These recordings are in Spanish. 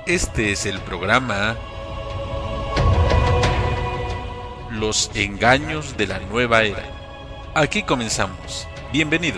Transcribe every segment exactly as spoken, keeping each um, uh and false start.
Este es el programa Los engaños de la nueva era. Aquí comenzamos. Bienvenido.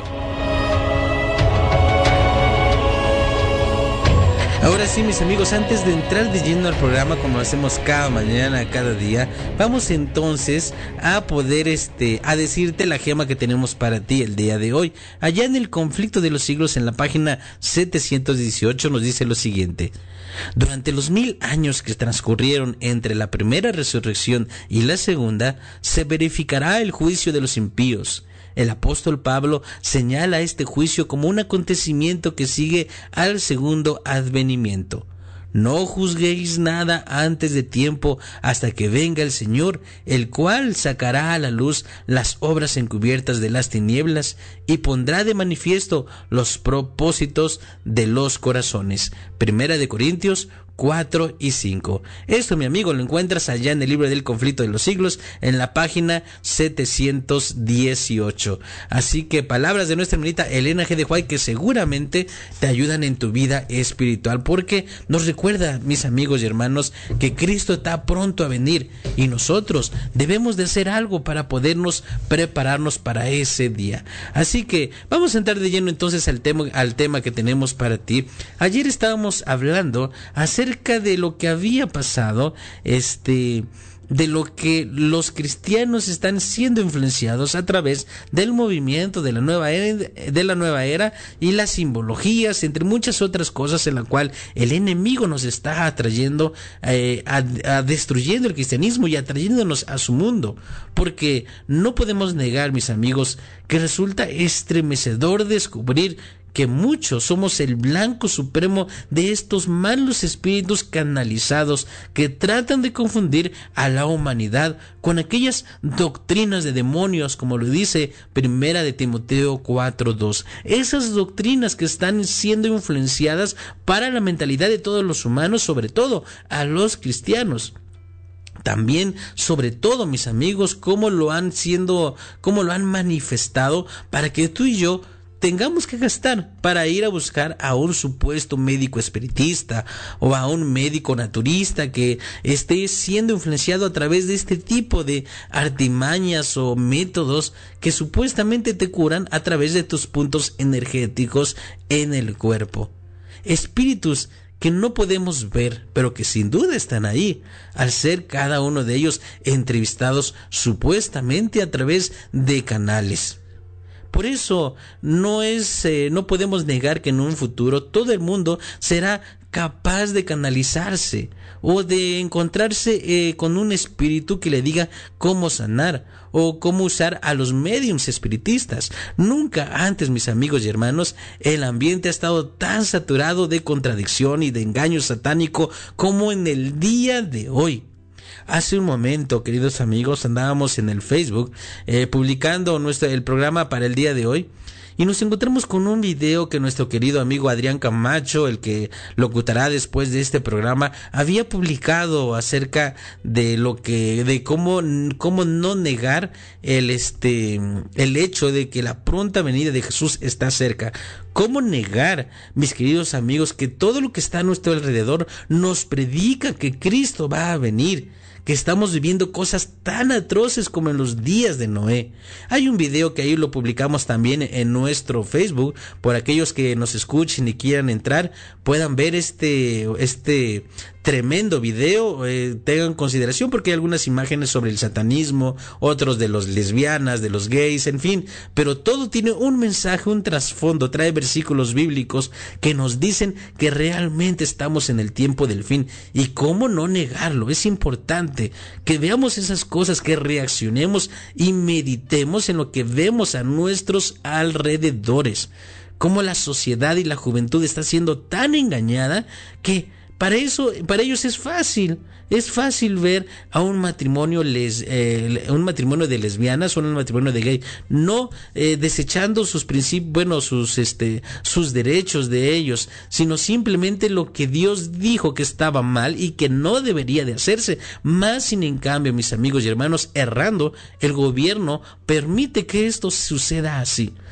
Ahora sí, mis amigos, antes de entrar de lleno al programa, como hacemos cada mañana, cada día, vamos entonces a poder, este, a decirte la gema que tenemos para ti el día de hoy. Allá en el Conflicto de los Siglos, en la página setecientos dieciocho, nos dice lo siguiente: durante los mil años que transcurrieron entre la primera resurrección y la segunda, se verificará el juicio de los impíos. El apóstol Pablo señala este juicio como un acontecimiento que sigue al segundo advenimiento. No juzguéis nada antes de tiempo hasta que venga el Señor, el cual sacará a la luz las obras encubiertas de las tinieblas y pondrá de manifiesto los propósitos de los corazones. Primera de Corintios cuatro y cinco. Esto, mi amigo, lo encuentras allá en el libro del Conflicto de los Siglos, en la página setecientos dieciocho. Así que palabras de nuestra hermanita Elena G. de White que seguramente te ayudan en tu vida espiritual, porque nos recuerda, mis amigos y hermanos, que Cristo está pronto a venir y nosotros debemos de hacer algo para podernos prepararnos para ese día. Así que vamos a entrar de lleno entonces al tema, al tema que tenemos para ti. Ayer estábamos hablando acerca acerca de lo que había pasado, este, de lo que los cristianos están siendo influenciados a través del movimiento de la nueva era, de la nueva era y las simbologías, entre muchas otras cosas, en la cual el enemigo nos está atrayendo, eh, a, a destruyendo el cristianismo y atrayéndonos a su mundo, porque no podemos negar, mis amigos, que resulta estremecedor descubrir que muchos somos el blanco supremo de estos malos espíritus canalizados que tratan de confundir a la humanidad con aquellas doctrinas de demonios, como lo dice Primera de Timoteo cuatro dos. Esas doctrinas que están siendo influenciadas para la mentalidad de todos los humanos, sobre todo a los cristianos. También, sobre todo, mis amigos, cómo lo han siendo, cómo lo han manifestado para que tú y yo tengamos que gastar para ir a buscar a un supuesto médico espiritista o a un médico naturista que esté siendo influenciado a través de este tipo de artimañas o métodos que supuestamente te curan a través de tus puntos energéticos en el cuerpo. Espíritus que no podemos ver, pero que sin duda están ahí, al ser cada uno de ellos entrevistados supuestamente a través de canales. Por eso no es, eh, no podemos negar que en un futuro todo el mundo será capaz de canalizarse o de encontrarse eh, con un espíritu que le diga cómo sanar o cómo usar a los médiums espiritistas. Nunca antes, mis amigos y hermanos, el ambiente ha estado tan saturado de contradicción y de engaño satánico como en el día de hoy. Hace un momento, queridos amigos, andábamos en el Facebook eh, publicando nuestro, el programa para el día de hoy y nos encontramos con un video que nuestro querido amigo Adrián Camacho, el que locutará después de este programa, había publicado acerca de lo que, de cómo, cómo no negar el, este, el hecho de que la pronta venida de Jesús está cerca. ¿Cómo negar, mis queridos amigos, que todo lo que está a nuestro alrededor nos predica que Cristo va a venir? Que estamos viviendo cosas tan atroces como en los días de Noé. Hay un video que ahí lo publicamos también en nuestro Facebook, por aquellos que nos escuchen y quieran entrar, puedan ver este, este tremendo video, eh, tengan consideración porque hay algunas imágenes sobre el satanismo, otros de los lesbianas, de los gays, en fin, pero todo tiene un mensaje, un trasfondo, trae versículos bíblicos que nos dicen que realmente estamos en el tiempo del fin. Y cómo no negarlo, es importante que veamos esas cosas, que reaccionemos y meditemos en lo que vemos a nuestros alrededores, cómo la sociedad y la juventud está siendo tan engañada que Para eso, para ellos es fácil, es fácil ver a un matrimonio les, eh, un matrimonio de lesbianas o un matrimonio de gay, no eh, desechando sus principios, bueno, sus este, sus derechos de ellos, sino simplemente lo que Dios dijo que estaba mal y que no debería de hacerse. Más sin en cambio, mis amigos y hermanos, errando, el gobierno permite que esto suceda así.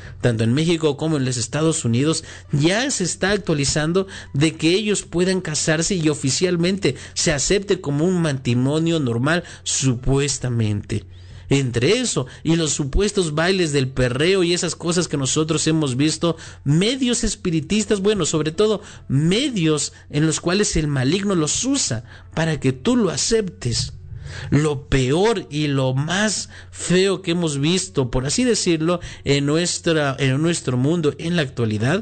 tanto en México como en los Estados Unidos, ya se está actualizando de que ellos puedan casarse y oficialmente se acepte como un matrimonio normal, supuestamente. Entre eso y los supuestos bailes del perreo y esas cosas que nosotros hemos visto, medios espiritistas, bueno, sobre todo medios en los cuales el maligno los usa para que tú lo aceptes. Lo peor y lo más feo que hemos visto, por así decirlo, en nuestra, en nuestro mundo en la actualidad,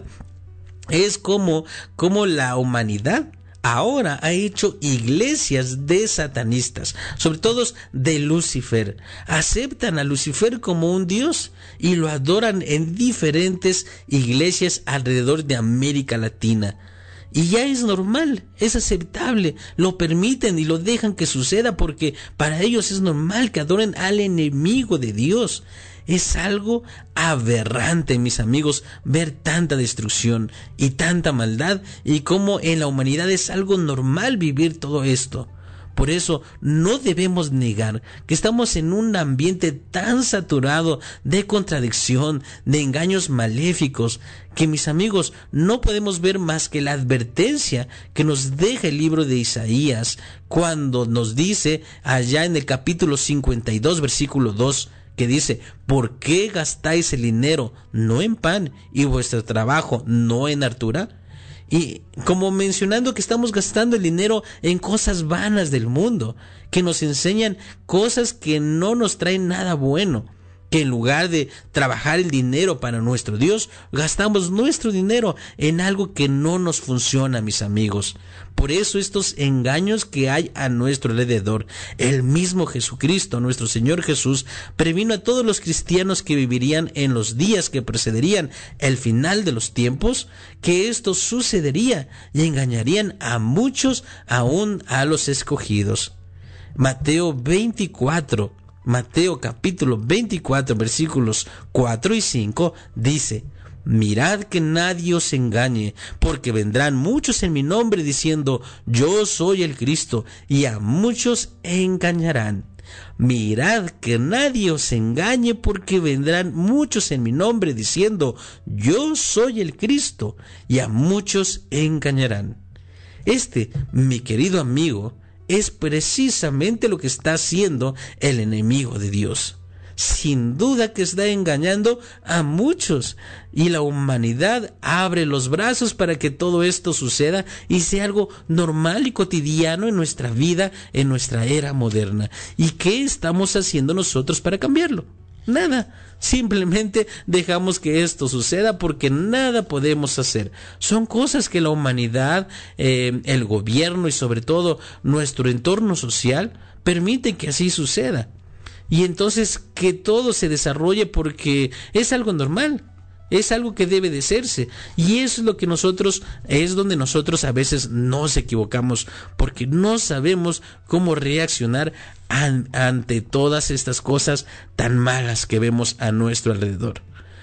es como, como la humanidad ahora ha hecho iglesias de satanistas, sobre todo de Lucifer. Aceptan a Lucifer como un dios y lo adoran en diferentes iglesias alrededor de América Latina. Y ya es normal, es aceptable, lo permiten y lo dejan que suceda porque para ellos es normal que adoren al enemigo de Dios. Es algo aberrante, mis amigos, ver tanta destrucción y tanta maldad y cómo en la humanidad es algo normal vivir todo esto. Por eso no debemos negar que estamos en un ambiente tan saturado de contradicción, de engaños maléficos, que mis amigos no podemos ver más que la advertencia que nos deja el libro de Isaías cuando nos dice allá en el capítulo cincuenta y dos versículo dos, que dice: ¿por qué gastáis el dinero no en pan y vuestro trabajo no en hartura? Y como mencionando que estamos gastando el dinero en cosas vanas del mundo, que nos enseñan cosas que no nos traen nada bueno, que en lugar de trabajar el dinero para nuestro Dios, gastamos nuestro dinero en algo que no nos funciona, mis amigos. Por eso estos engaños que hay a nuestro alrededor, el mismo Jesucristo, nuestro Señor Jesús, previno a todos los cristianos que vivirían en los días que precederían el final de los tiempos, que esto sucedería y engañarían a muchos, aún a los escogidos. Mateo veinticuatro, Mateo capítulo veinticuatro versículos cuatro y cinco dice: mirad que nadie os engañe, porque vendrán muchos en mi nombre diciendo: yo soy el Cristo, y a muchos engañarán. Mirad que nadie os engañe, porque vendrán muchos en mi nombre diciendo: yo soy el Cristo, y a muchos engañarán. Este, mi querido amigo, es precisamente lo que está haciendo el enemigo de Dios. Sin duda que está engañando a muchos, y la humanidad abre los brazos para que todo esto suceda y sea algo normal y cotidiano en nuestra vida, en nuestra era moderna. ¿Y qué estamos haciendo nosotros para cambiarlo? Nada. Simplemente dejamos que esto suceda porque nada podemos hacer. Son cosas que la humanidad, eh, el gobierno y sobre todo nuestro entorno social permite que así suceda. Y entonces que todo se desarrolle porque es algo normal. Es algo que debe de hacerse. Y eso es lo que nosotros, es donde nosotros a veces nos equivocamos, porque no sabemos cómo reaccionar an, ante todas estas cosas tan malas que vemos a nuestro alrededor.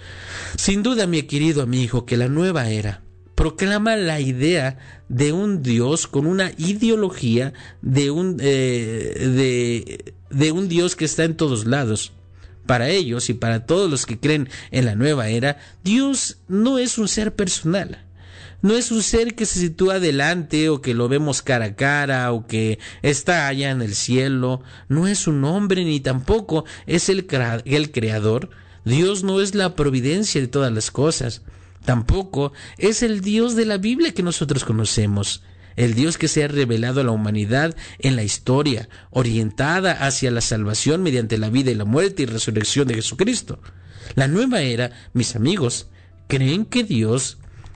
Sin duda, mi querido amigo, que la nueva era proclama la idea de un Dios con una ideología de un, eh, de, de un Dios que está en todos lados. Para ellos y para todos los que creen en la nueva era, Dios no es un ser personal. No es un ser que se sitúa delante o que lo vemos cara a cara o que está allá en el cielo. No es un hombre ni tampoco es el, crea- el creador. Dios no es la providencia de todas las cosas. Tampoco es el Dios de la Biblia que nosotros conocemos. El Dios que se ha revelado a la humanidad en la historia, orientada hacia la salvación mediante la vida y la muerte y resurrección de Jesucristo. La nueva era, mis amigos, creen que Dios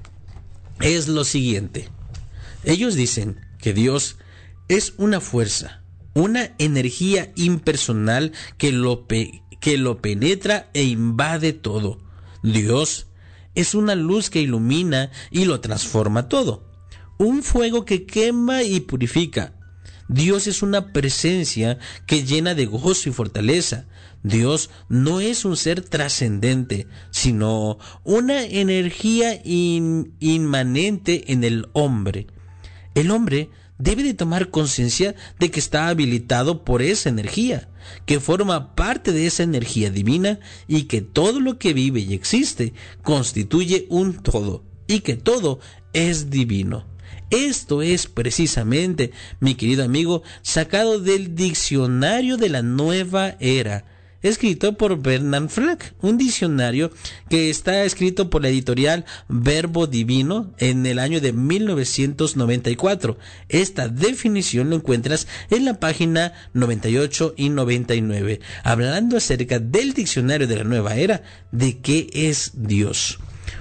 es lo siguiente. Ellos dicen que Dios es una fuerza, una energía impersonal que lo, pe- que lo penetra e invade todo. Dios es una luz que ilumina y lo transforma todo. Un fuego que quema y purifica. Dios es una presencia que llena de gozo y fortaleza. Dios no es un ser trascendente, sino una energía in- inmanente en el hombre. El hombre debe de tomar conciencia de que está habilitado por esa energía, que forma parte de esa energía divina y que todo lo que vive y existe constituye un todo y que todo es divino. Esto es precisamente, mi querido amigo, sacado del Diccionario de la Nueva Era, escrito por Bernard Flack, un diccionario que está escrito por la editorial Verbo Divino en el año de mil novecientos noventa y cuatro. Esta definición lo encuentras en la página noventa y ocho y noventa y nueve, hablando acerca del Diccionario de la Nueva Era, de qué es Dios.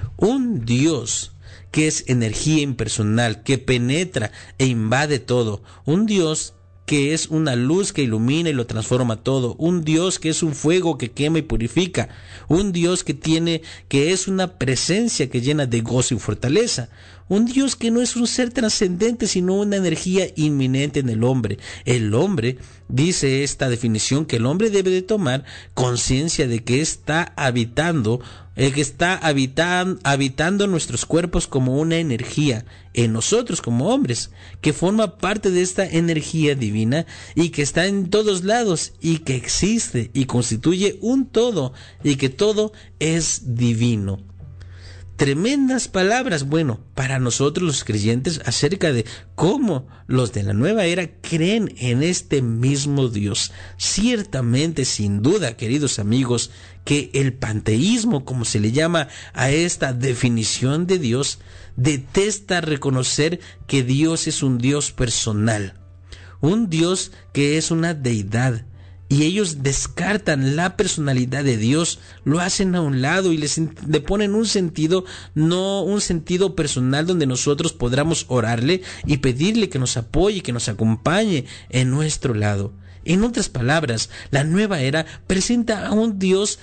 Un Dios que es energía impersonal, que penetra e invade todo. Un Dios que es una luz que ilumina y lo transforma todo. Un Dios que es un fuego que quema y purifica. Un Dios que tiene, que es una presencia que llena de gozo y fortaleza. Un Dios que no es un ser trascendente, sino una energía inminente en el hombre. El hombre, dice esta definición, que el hombre debe de tomar conciencia de que está habitando, el que está habitan, habitando nuestros cuerpos como una energía, en nosotros como hombres, que forma parte de esta energía divina y que está en todos lados y que existe y constituye un todo y que todo es divino. Tremendas palabras, bueno, para nosotros los creyentes acerca de cómo los de la nueva era creen en este mismo Dios. Ciertamente, sin duda, queridos amigos, que el panteísmo, como se le llama a esta definición de Dios, detesta reconocer que Dios es un Dios personal, un Dios que es una deidad. Y ellos descartan la personalidad de Dios, lo hacen a un lado y les, le ponen un sentido, no un sentido personal donde nosotros podamos orarle y pedirle que nos apoye, que nos acompañe en nuestro lado. En otras palabras, la nueva era presenta a un Dios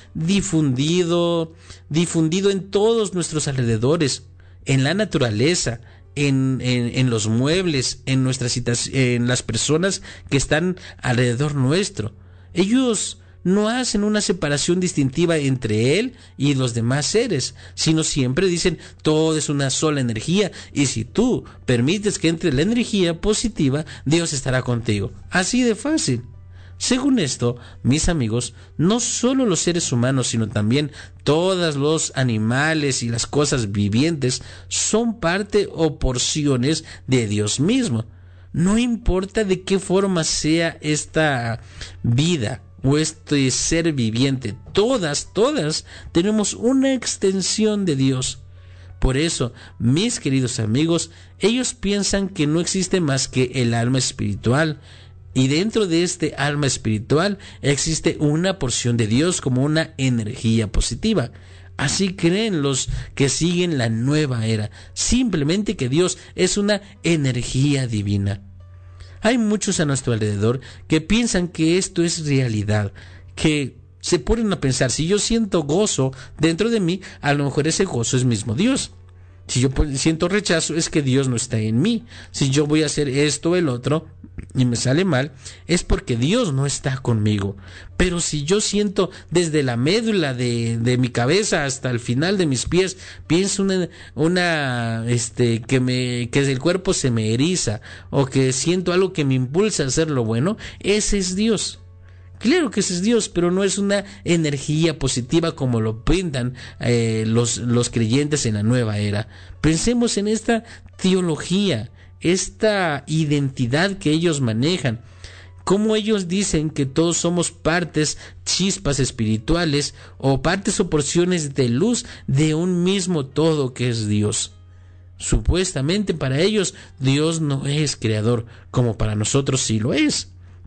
difundido, difundido en todos nuestros alrededores, en la naturaleza, En, en, en los muebles, en nuestras en las personas que están alrededor nuestro. Ellos no hacen una separación distintiva entre él y los demás seres, sino siempre dicen todo es una sola energía y si tú permites que entre la energía positiva, Dios estará contigo. Así de fácil. Según esto, mis amigos, no solo los seres humanos, sino también todos los animales y las cosas vivientes son parte o porciones de Dios mismo. No importa de qué forma sea esta vida o este ser viviente, todas, todas tenemos una extensión de Dios. Por eso, mis queridos amigos, ellos piensan que no existe más que el alma espiritual. Y dentro de este alma espiritual existe una porción de Dios como una energía positiva. Así creen los que siguen la nueva era, simplemente que Dios es una energía divina. Hay muchos a nuestro alrededor que piensan que esto es realidad, que se ponen a pensar, si yo siento gozo dentro de mí, a lo mejor ese gozo es mismo Dios. Si yo siento rechazo, es que Dios no está en mí. Si yo voy a hacer esto o el otro y me sale mal, es porque Dios no está conmigo. Pero si yo siento desde la médula de, de mi cabeza hasta el final de mis pies, pienso una, una este, que me, que el cuerpo se me eriza, o que siento algo que me impulsa a hacer lo bueno, ese es Dios. Claro que ese es Dios, pero no es una energía positiva como lo pintan eh, los, los creyentes en la nueva era. Pensemos en esta teología, esta identidad que ellos manejan. Cómo ellos dicen que todos somos partes, chispas espirituales o partes o porciones de luz de un mismo todo que es Dios. Supuestamente para ellos Dios no es creador, como para nosotros sí lo es.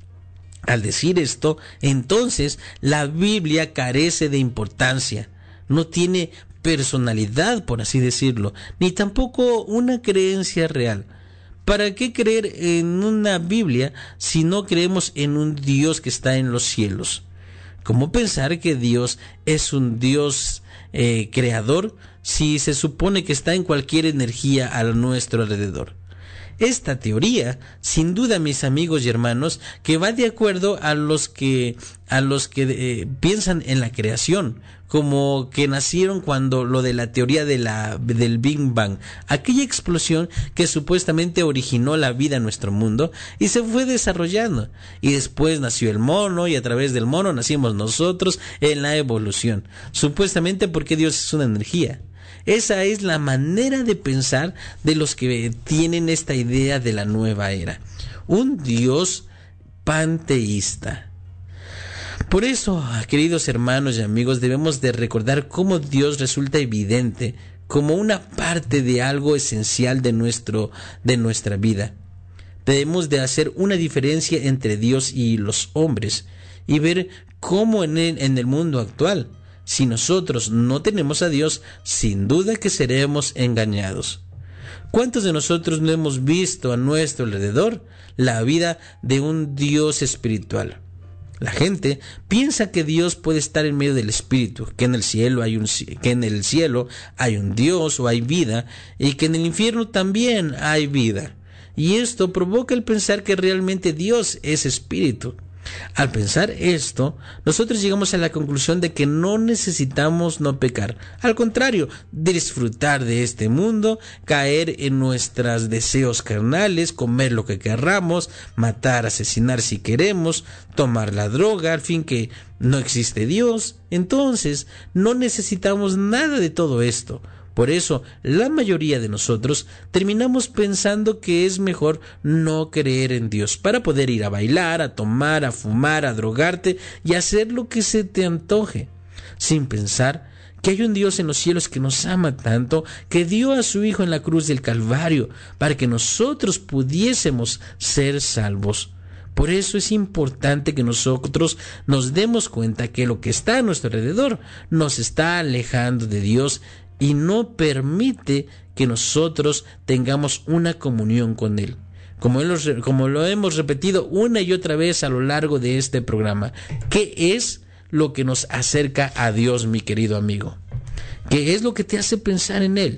Al decir esto, entonces la Biblia carece de importancia, no tiene personalidad, por así decirlo, ni tampoco una creencia real. ¿Para qué creer en una Biblia si no creemos en un Dios que está en los cielos? ¿Cómo pensar que Dios es un Dios eh, creador si se supone que está en cualquier energía a nuestro alrededor? Esta teoría, sin duda, mis amigos y hermanos, que va de acuerdo a los que a los que eh, piensan en la creación, como que nacieron cuando lo de la teoría de la del Big Bang, aquella explosión que supuestamente originó la vida en nuestro mundo y se fue desarrollando, y después nació el mono y a través del mono nacimos nosotros en la evolución, supuestamente porque Dios es una energía. Esa es la manera de pensar de los que tienen esta idea de la nueva era. Un Dios panteísta. Por eso, queridos hermanos y amigos, debemos de recordar cómo Dios resulta evidente como una parte de algo esencial de nuestro, de nuestra vida. Debemos de hacer una diferencia entre Dios y los hombres y ver cómo en el, en el mundo actual, si nosotros no tenemos a Dios, sin duda que seremos engañados. ¿Cuántos de nosotros no hemos visto a nuestro alrededor la vida de un Dios espiritual? La gente piensa que Dios puede estar en medio del espíritu, que en el cielo hay un que en el cielo hay un Dios o hay vida, y que en el infierno también hay vida. Y esto provoca el pensar que realmente Dios es espíritu. Al pensar esto, nosotros llegamos a la conclusión de que no necesitamos no pecar. Al contrario, disfrutar de este mundo, caer en nuestros deseos carnales, comer lo que querramos, matar, asesinar si queremos, tomar la droga, al fin que no existe Dios. Entonces, no necesitamos nada de todo esto. Por eso, la mayoría de nosotros terminamos pensando que es mejor no creer en Dios para poder ir a bailar, a tomar, a fumar, a drogarte y hacer lo que se te antoje, sin pensar que hay un Dios en los cielos que nos ama tanto, que dio a su Hijo en la cruz del Calvario para que nosotros pudiésemos ser salvos. Por eso es importante que nosotros nos demos cuenta que lo que está a nuestro alrededor nos está alejando de Dios y no permite que nosotros tengamos una comunión con Él. Como, él, como lo hemos repetido una y otra vez a lo largo de este programa, ¿qué es lo que nos acerca a Dios, mi querido amigo? ¿Qué es lo que te hace pensar en Él?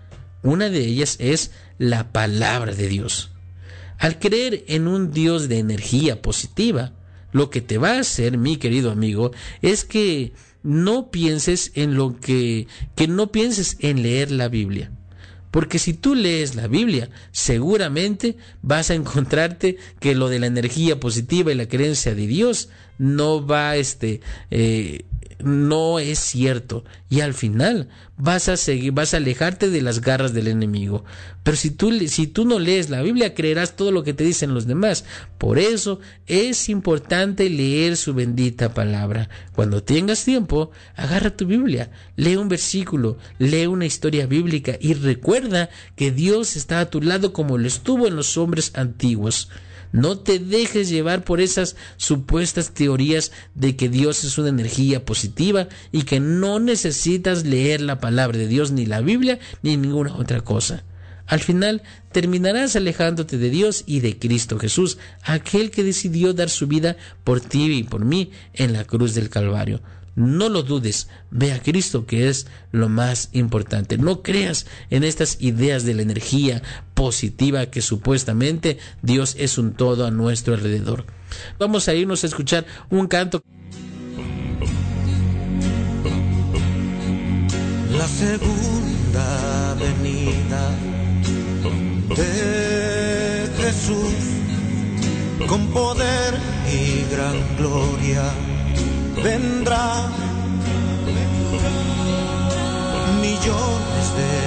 Una de ellas es la palabra de Dios. Al creer en un Dios de energía positiva, lo que te va a hacer, mi querido amigo, es que no pienses en lo que, que no pienses en leer la Biblia. Porque si tú lees la Biblia, seguramente vas a encontrarte que lo de la energía positiva y la creencia de Dios no va, este, eh, no es cierto, y al final vas a seguir, vas a alejarte de las garras del enemigo. Pero si tú, si tú no lees la Biblia, creerás todo lo que te dicen los demás. Por eso es importante leer su bendita palabra. Cuando tengas tiempo, agarra tu Biblia, lee un versículo, lee una historia bíblica y recuerda que Dios está a tu lado como lo estuvo en los hombres antiguos. No te dejes llevar por esas supuestas teorías de que Dios es una energía positiva y que no necesitas leer la palabra de Dios, ni la Biblia, ni ninguna otra cosa. Al final terminarás alejándote de Dios y de Cristo Jesús, aquel que decidió dar su vida por ti y por mí en la cruz del Calvario. No lo dudes, ve a Cristo, que es lo más importante. No creas en estas ideas de la energía positiva que supuestamente Dios es un todo a nuestro alrededor. Vamos a irnos a escuchar un canto. La segunda venida de Jesús con poder y gran gloria vendrá. Millones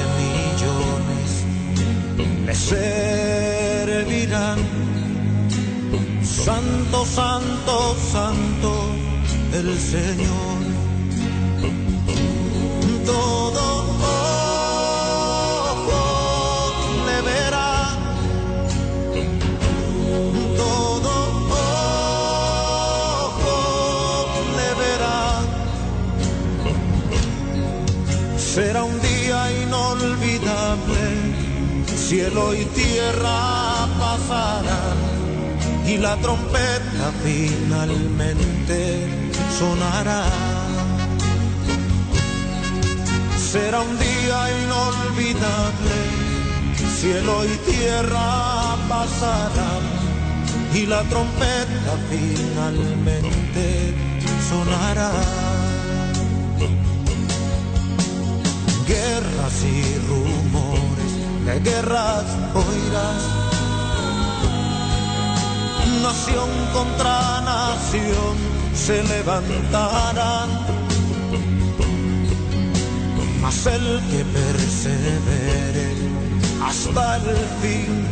de millones le servirán. Santo, santo, santo el Señor. Todo ojo le verá. Todo será un día inolvidable, cielo y tierra pasarán y la trompeta finalmente sonará. Será un día inolvidable, cielo y tierra pasarán y la trompeta finalmente sonará. Guerras y rumores de guerras oirás, nación contra nación se levantarán, mas el que persevere hasta el fin,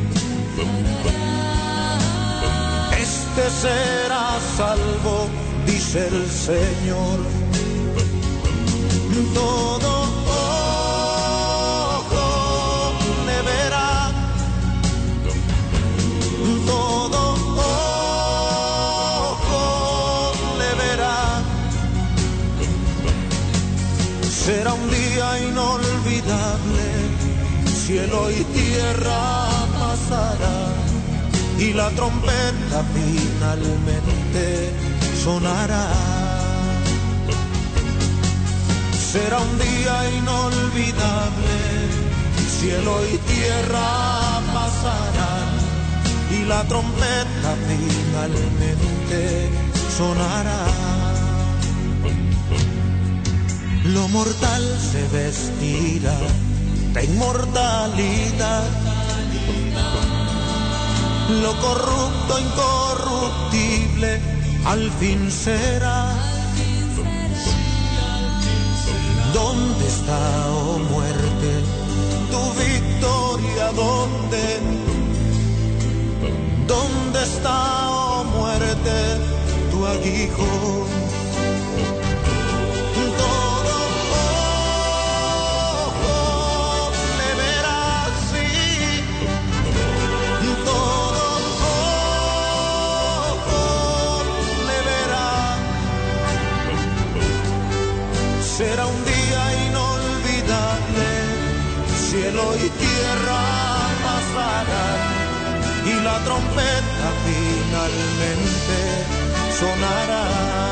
este será salvo, dice el Señor. Todo ojo le verá, todo ojo le verá. Será un día inolvidable, cielo y tierra pasará y la trompeta finalmente sonará. Será un día inolvidable, cielo y tierra pasarán y la trompeta finalmente sonará. Lo mortal se vestirá de inmortalidad, lo corrupto incorruptible al fin será. ¿Dónde está, oh muerte, tu victoria? ¿Dónde? ¿Dónde está, oh muerte, tu aguijón? Todo ojo le verá, sí, todo ojo le verá. Será un cielo y tierra pasarán y la trompeta finalmente sonará.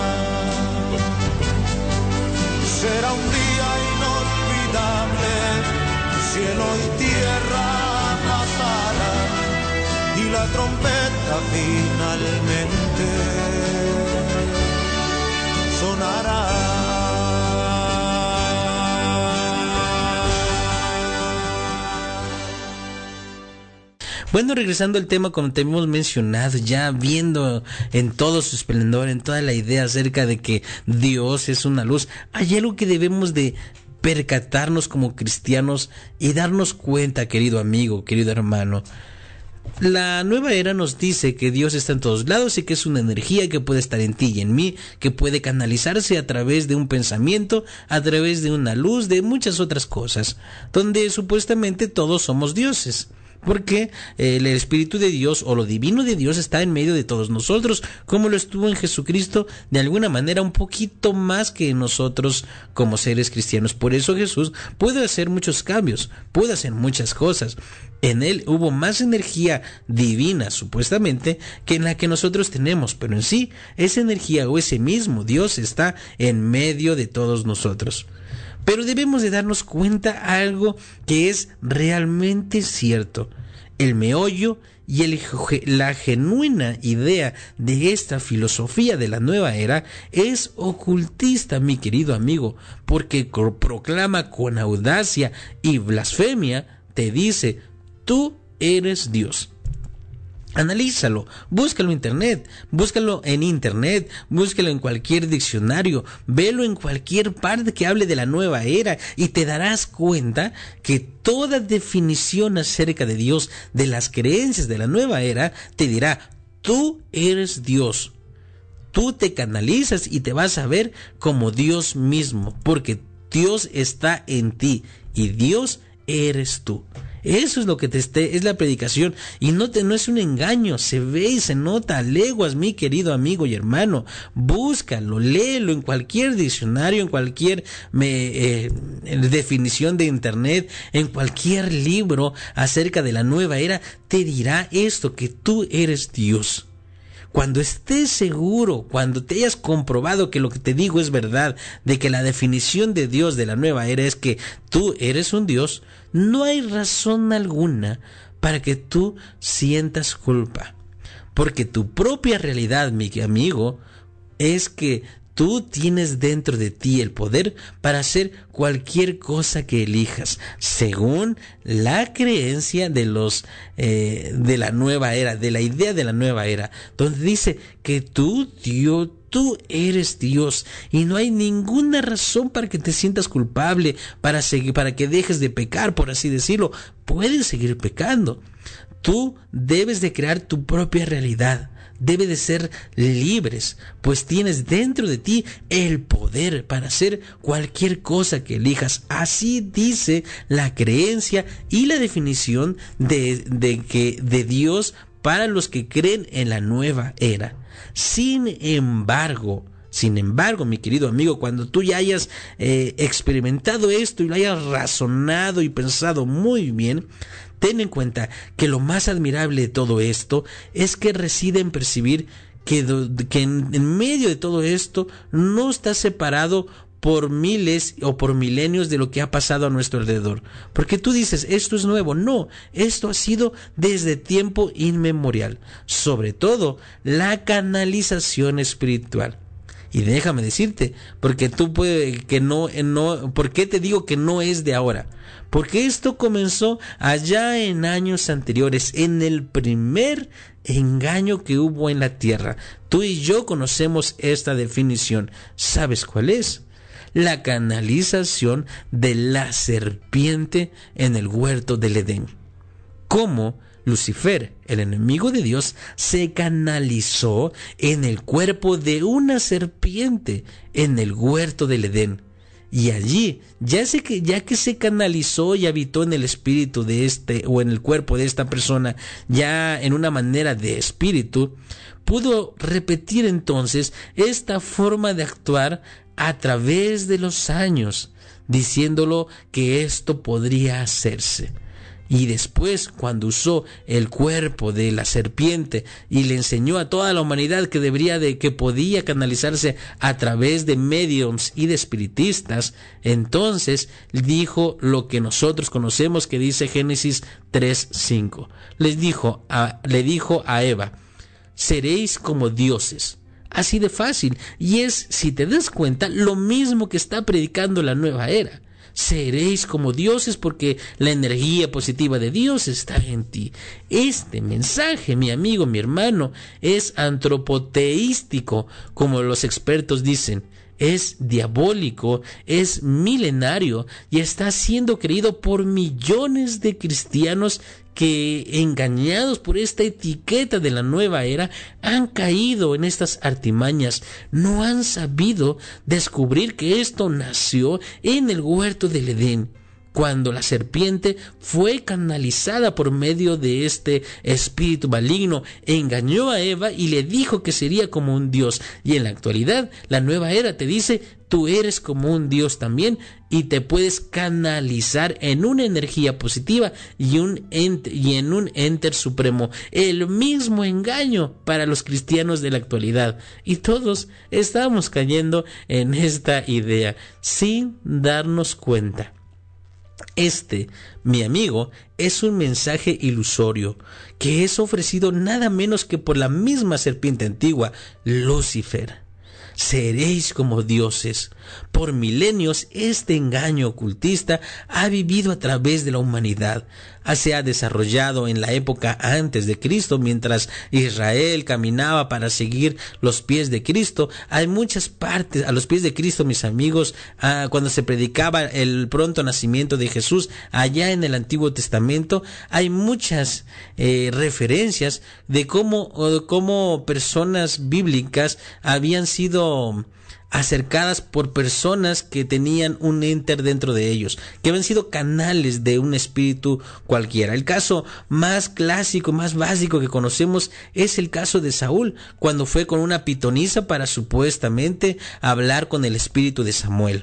Será un día inolvidable, cielo y tierra pasarán y la trompeta finalmente sonará. Bueno, regresando al tema, como te hemos mencionado, ya viendo en todo su esplendor, en toda la idea acerca de que Dios es una luz, hay algo que debemos de percatarnos como cristianos y darnos cuenta, querido amigo, querido hermano. La nueva era nos dice que Dios está en todos lados y que es una energía que puede estar en ti y en mí, que puede canalizarse a través de un pensamiento, a través de una luz, de muchas otras cosas, donde supuestamente todos somos dioses. Porque el Espíritu de Dios o lo divino de Dios está en medio de todos nosotros, como lo estuvo en Jesucristo, de alguna manera un poquito más que nosotros como seres cristianos. Por eso Jesús puede hacer muchos cambios, puede hacer muchas cosas. En él hubo más energía divina, supuestamente, que en la que nosotros tenemos, pero en sí, esa energía o ese mismo Dios está en medio de todos nosotros. Pero debemos de darnos cuenta algo que es realmente cierto. El meollo y el, la genuina idea de esta filosofía de la nueva era es ocultista, mi querido amigo, porque proclama con audacia y blasfemia, te dice, tú eres Dios. Analízalo, búscalo en internet, búscalo en internet, búscalo en cualquier diccionario, velo en cualquier parte que hable de la nueva era y te darás cuenta que toda definición acerca de Dios, de las creencias de la nueva era, te dirá, tú eres Dios. Tú te canalizas y te vas a ver como Dios mismo, porque Dios está en ti y Dios eres tú. Eso es lo que te esté, es la predicación, y no te, no es un engaño, se ve y se nota a leguas, mi querido amigo y hermano. Búscalo, léelo en cualquier diccionario, en cualquier me, eh, definición de internet, en cualquier libro acerca de la nueva era, te dirá esto, que tú eres Dios. Cuando estés seguro, cuando te hayas comprobado que lo que te digo es verdad, de que la definición de Dios de la nueva era es que tú eres un Dios, no hay razón alguna para que tú sientas culpa. Porque tu propia realidad, mi amigo, es que tú tienes dentro de ti el poder para hacer cualquier cosa que elijas, según la creencia de los eh, de la nueva era, de la idea de la nueva era, donde dice que tú, Dios, tú eres Dios y no hay ninguna razón para que te sientas culpable, para seguir, para que dejes de pecar, por así decirlo. Puedes seguir pecando. Tú debes de crear tu propia realidad. Debe de ser libres, pues tienes dentro de ti el poder para hacer cualquier cosa que elijas. Así dice la creencia y la definición de, de, que, de Dios para los que creen en la nueva era. Sin embargo, Sin embargo, mi querido amigo, cuando tú ya hayas eh, experimentado esto y lo hayas razonado y pensado muy bien, ten en cuenta que lo más admirable de todo esto es que reside en percibir que, que en, en medio de todo esto no está separado por miles o por milenios de lo que ha pasado a nuestro alrededor. Porque tú dices, esto es nuevo. No, esto ha sido desde tiempo inmemorial. Sobre todo, la canalización espiritual. Y déjame decirte, porque tú puedes que no, no, ¿por qué te digo que no es de ahora? Porque esto comenzó allá en años anteriores, en el primer engaño que hubo en la tierra. Tú y yo conocemos esta definición. ¿Sabes cuál es? La canalización de la serpiente en el huerto del Edén. ¿Cómo Lucifer, el enemigo de Dios, se canalizó en el cuerpo de una serpiente en el huerto del Edén? Y allí, ya, sé que, ya que se canalizó y habitó en el espíritu de este, o en el cuerpo de esta persona, ya en una manera de espíritu, pudo repetir entonces esta forma de actuar a través de los años, diciéndolo que esto podría hacerse. Y después, cuando usó el cuerpo de la serpiente y le enseñó a toda la humanidad que debería de, que podía canalizarse a través de mediums y de espiritistas, entonces dijo lo que nosotros conocemos que dice Génesis tres cinco. Les dijo a, le dijo a Eva, seréis como dioses. Así de fácil. Y es, si te das cuenta, lo mismo que está predicando la nueva era. Seréis como dioses porque la energía positiva de Dios está en ti. Este mensaje, mi amigo, mi hermano, es antropoteístico, como los expertos dicen. Es diabólico, es milenario y está siendo creído por millones de cristianos que, engañados por esta etiqueta de la nueva era, han caído en estas artimañas. No han sabido descubrir que esto nació en el huerto del Edén, cuando la serpiente fue canalizada por medio de este espíritu maligno, engañó a Eva y le dijo que sería como un dios. Y en la actualidad, la nueva era te dice, tú eres como un dios también y te puedes canalizar en una energía positiva y, un ente, y en un enter supremo. El mismo engaño para los cristianos de la actualidad. Y todos estamos cayendo en esta idea sin darnos cuenta. Este, mi amigo, es un mensaje ilusorio que es ofrecido nada menos que por la misma serpiente antigua, Lucifer. Seréis como dioses. Por milenios este engaño ocultista ha vivido a través de la humanidad. Se ha desarrollado en la época antes de Cristo, mientras Israel caminaba para seguir los pies de Cristo. Hay muchas partes a los pies de Cristo, mis amigos, ah, cuando se predicaba el pronto nacimiento de Jesús allá en el Antiguo Testamento, hay muchas eh, referencias de cómo, cómo personas bíblicas habían sido acercadas por personas que tenían un enter dentro de ellos, que habían sido canales de un espíritu cualquiera. El caso más clásico, más básico que conocemos es el caso de Saúl, cuando fue con una pitonisa para supuestamente hablar con el espíritu de Samuel.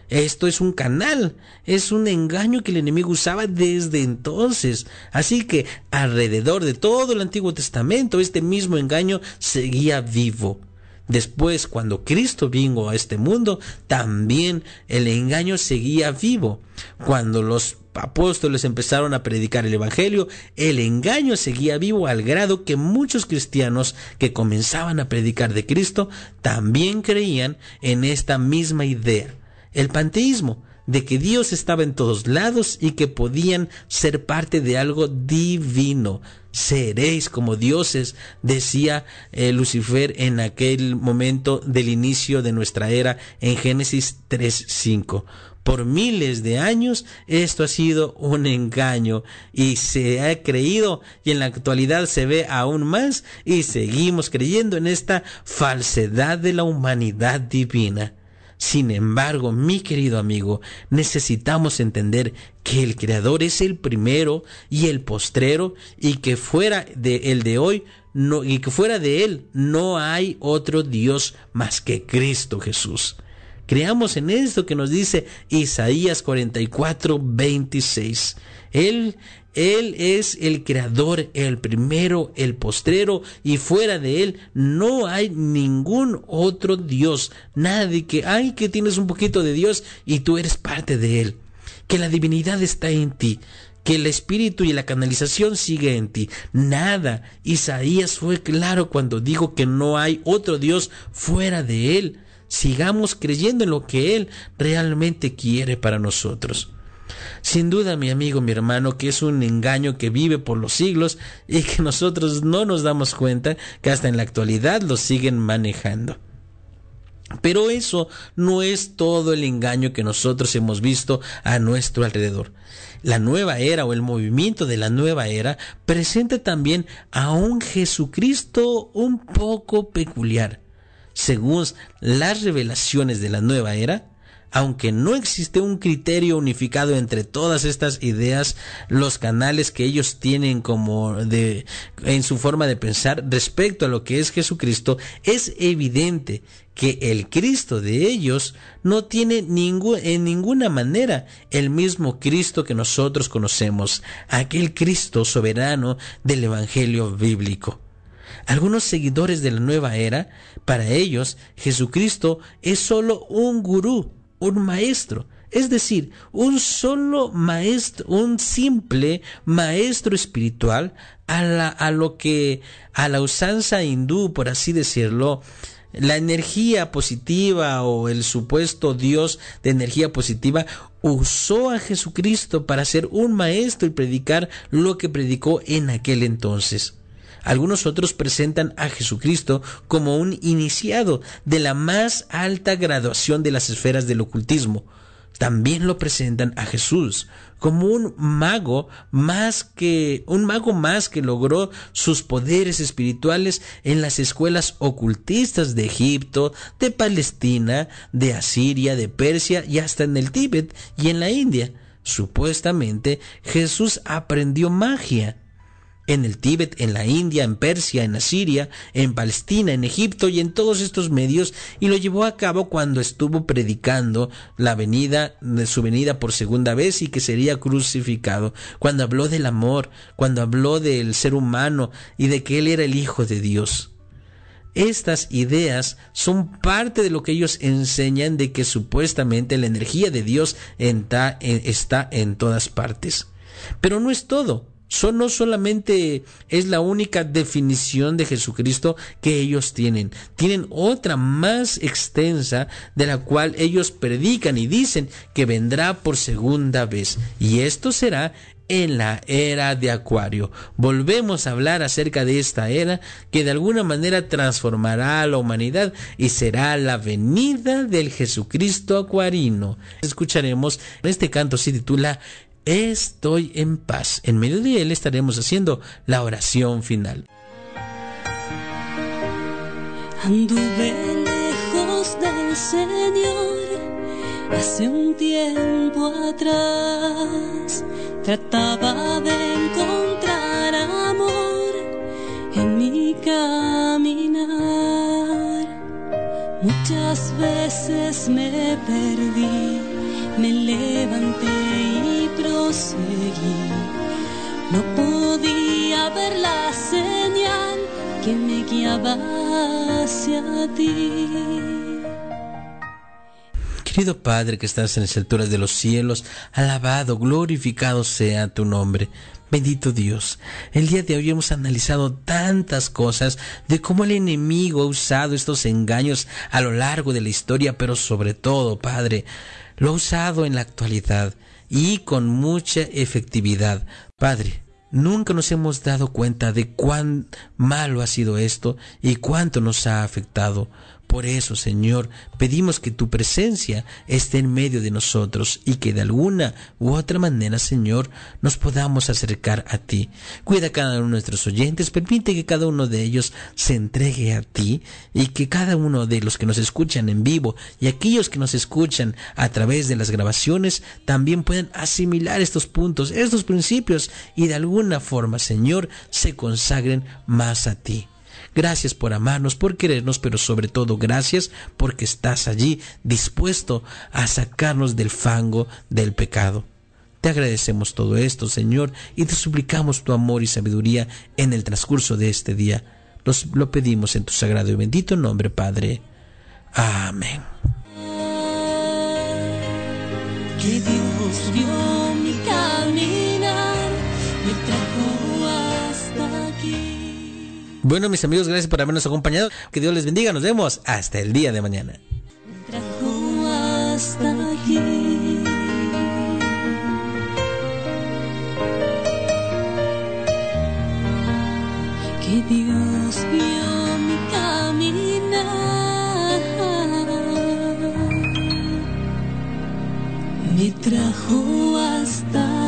Esto es un canal, es un engaño que el enemigo usaba desde entonces. Así que alrededor de todo el Antiguo Testamento, este mismo engaño seguía vivo. Después, cuando Cristo vino a este mundo, también el engaño seguía vivo. Cuando los apóstoles empezaron a predicar el evangelio, el engaño seguía vivo al grado que muchos cristianos que comenzaban a predicar de Cristo también creían en esta misma idea, el panteísmo, de que Dios estaba en todos lados y que podían ser parte de algo divino. Seréis como dioses, decía eh, Lucifer en aquel momento del inicio de nuestra era en Génesis tres cinco. Por miles de años esto ha sido un engaño y se ha creído, y en la actualidad se ve aún más, y seguimos creyendo en esta falsedad de la humanidad divina. Sin embargo, mi querido amigo, necesitamos entender que el Creador es el primero y el postrero, y que fuera de el de hoy no, y que fuera de él no hay otro Dios más que Cristo Jesús. Creamos en esto que nos dice Isaías cuarenta y cuatro, veintiséis. Él, Él es el creador, el primero, el postrero, y fuera de Él no hay ningún otro Dios. Nadie que, ay, que tienes un poquito de Dios y tú eres parte de Él. Que la divinidad está en ti. Que el espíritu y la canalización sigue en ti. Nada. Isaías fue claro cuando dijo que no hay otro Dios fuera de Él. Sigamos creyendo en lo que Él realmente quiere para nosotros. Sin duda, mi amigo, mi hermano, que es un engaño que vive por los siglos y que nosotros no nos damos cuenta que hasta en la actualidad lo siguen manejando. Pero eso no es todo el engaño que nosotros hemos visto a nuestro alrededor. La nueva era o el movimiento de la nueva era presenta también a un Jesucristo un poco peculiar. Según las revelaciones de la nueva era, aunque no existe un criterio unificado entre todas estas ideas, los canales que ellos tienen como de, en su forma de pensar respecto a lo que es Jesucristo, es evidente que el Cristo de ellos no tiene ningún, en ninguna manera el mismo Cristo que nosotros conocemos, aquel Cristo soberano del Evangelio bíblico. Algunos seguidores de la nueva era, para ellos, Jesucristo es solo un gurú, un maestro, es decir, un solo maestro, un simple maestro espiritual a la, a lo que, a la usanza hindú, por así decirlo. La energía positiva o el supuesto Dios de energía positiva usó a Jesucristo para ser un maestro y predicar lo que predicó en aquel entonces. Algunos otros presentan a Jesucristo como un iniciado de la más alta graduación de las esferas del ocultismo. También lo presentan a Jesús como un mago más que un mago más que logró sus poderes espirituales en las escuelas ocultistas de Egipto, de Palestina, de Asiria, de Persia y hasta en el Tíbet y en la India. Supuestamente Jesús aprendió magia en el Tíbet, en la India, en Persia, en Asiria, en Palestina, en Egipto y en todos estos medios, y lo llevó a cabo cuando estuvo predicando la venida de su venida por segunda vez y que sería crucificado, cuando habló del amor, cuando habló del ser humano y de que él era el Hijo de Dios. Estas ideas son parte de lo que ellos enseñan, de que supuestamente la energía de Dios está en todas partes. Pero no es todo. So, no solamente es la única definición de Jesucristo que ellos tienen. Tienen otra más extensa de la cual ellos predican y dicen que vendrá por segunda vez. Y esto será en la era de Acuario. Volvemos a hablar acerca de esta era que de alguna manera transformará a la humanidad y será la venida del Jesucristo acuarino. Escucharemos, este canto se titula Estoy en paz. En medio de él estaremos haciendo la oración final. Anduve lejos del Señor hace un tiempo atrás. Trataba de encontrar amor en mi caminar. Muchas veces me perdí, me levanté y proseguí. No podía ver la señal que me guiaba hacia ti. Querido Padre que estás en las alturas de los cielos, alabado, glorificado sea tu nombre. Bendito Dios, el día de hoy hemos analizado tantas cosas de cómo el enemigo ha usado estos engaños a lo largo de la historia, pero sobre todo, Padre, lo ha usado en la actualidad y con mucha efectividad. Padre, nunca nos hemos dado cuenta de cuán malo ha sido esto y cuánto nos ha afectado. Por eso, Señor, pedimos que tu presencia esté en medio de nosotros y que de alguna u otra manera, Señor, nos podamos acercar a ti. Cuida a cada uno de nuestros oyentes, permite que cada uno de ellos se entregue a ti y que cada uno de los que nos escuchan en vivo y aquellos que nos escuchan a través de las grabaciones también puedan asimilar estos puntos, estos principios y de alguna forma, Señor, se consagren más a ti. Gracias por amarnos, por querernos, pero sobre todo gracias porque estás allí dispuesto a sacarnos del fango del pecado. Te agradecemos todo esto, Señor, y te suplicamos tu amor y sabiduría en el transcurso de este día. Nos lo pedimos en tu sagrado y bendito nombre, Padre. Amén. Que Dios vio mi caminar, me trajo hasta aquí. Bueno, mis amigos, gracias por habernos acompañado. Que Dios les bendiga. Nos vemos hasta el día de mañana. Me trajo hasta aquí. Que Dios vio mi caminar, me trajo hasta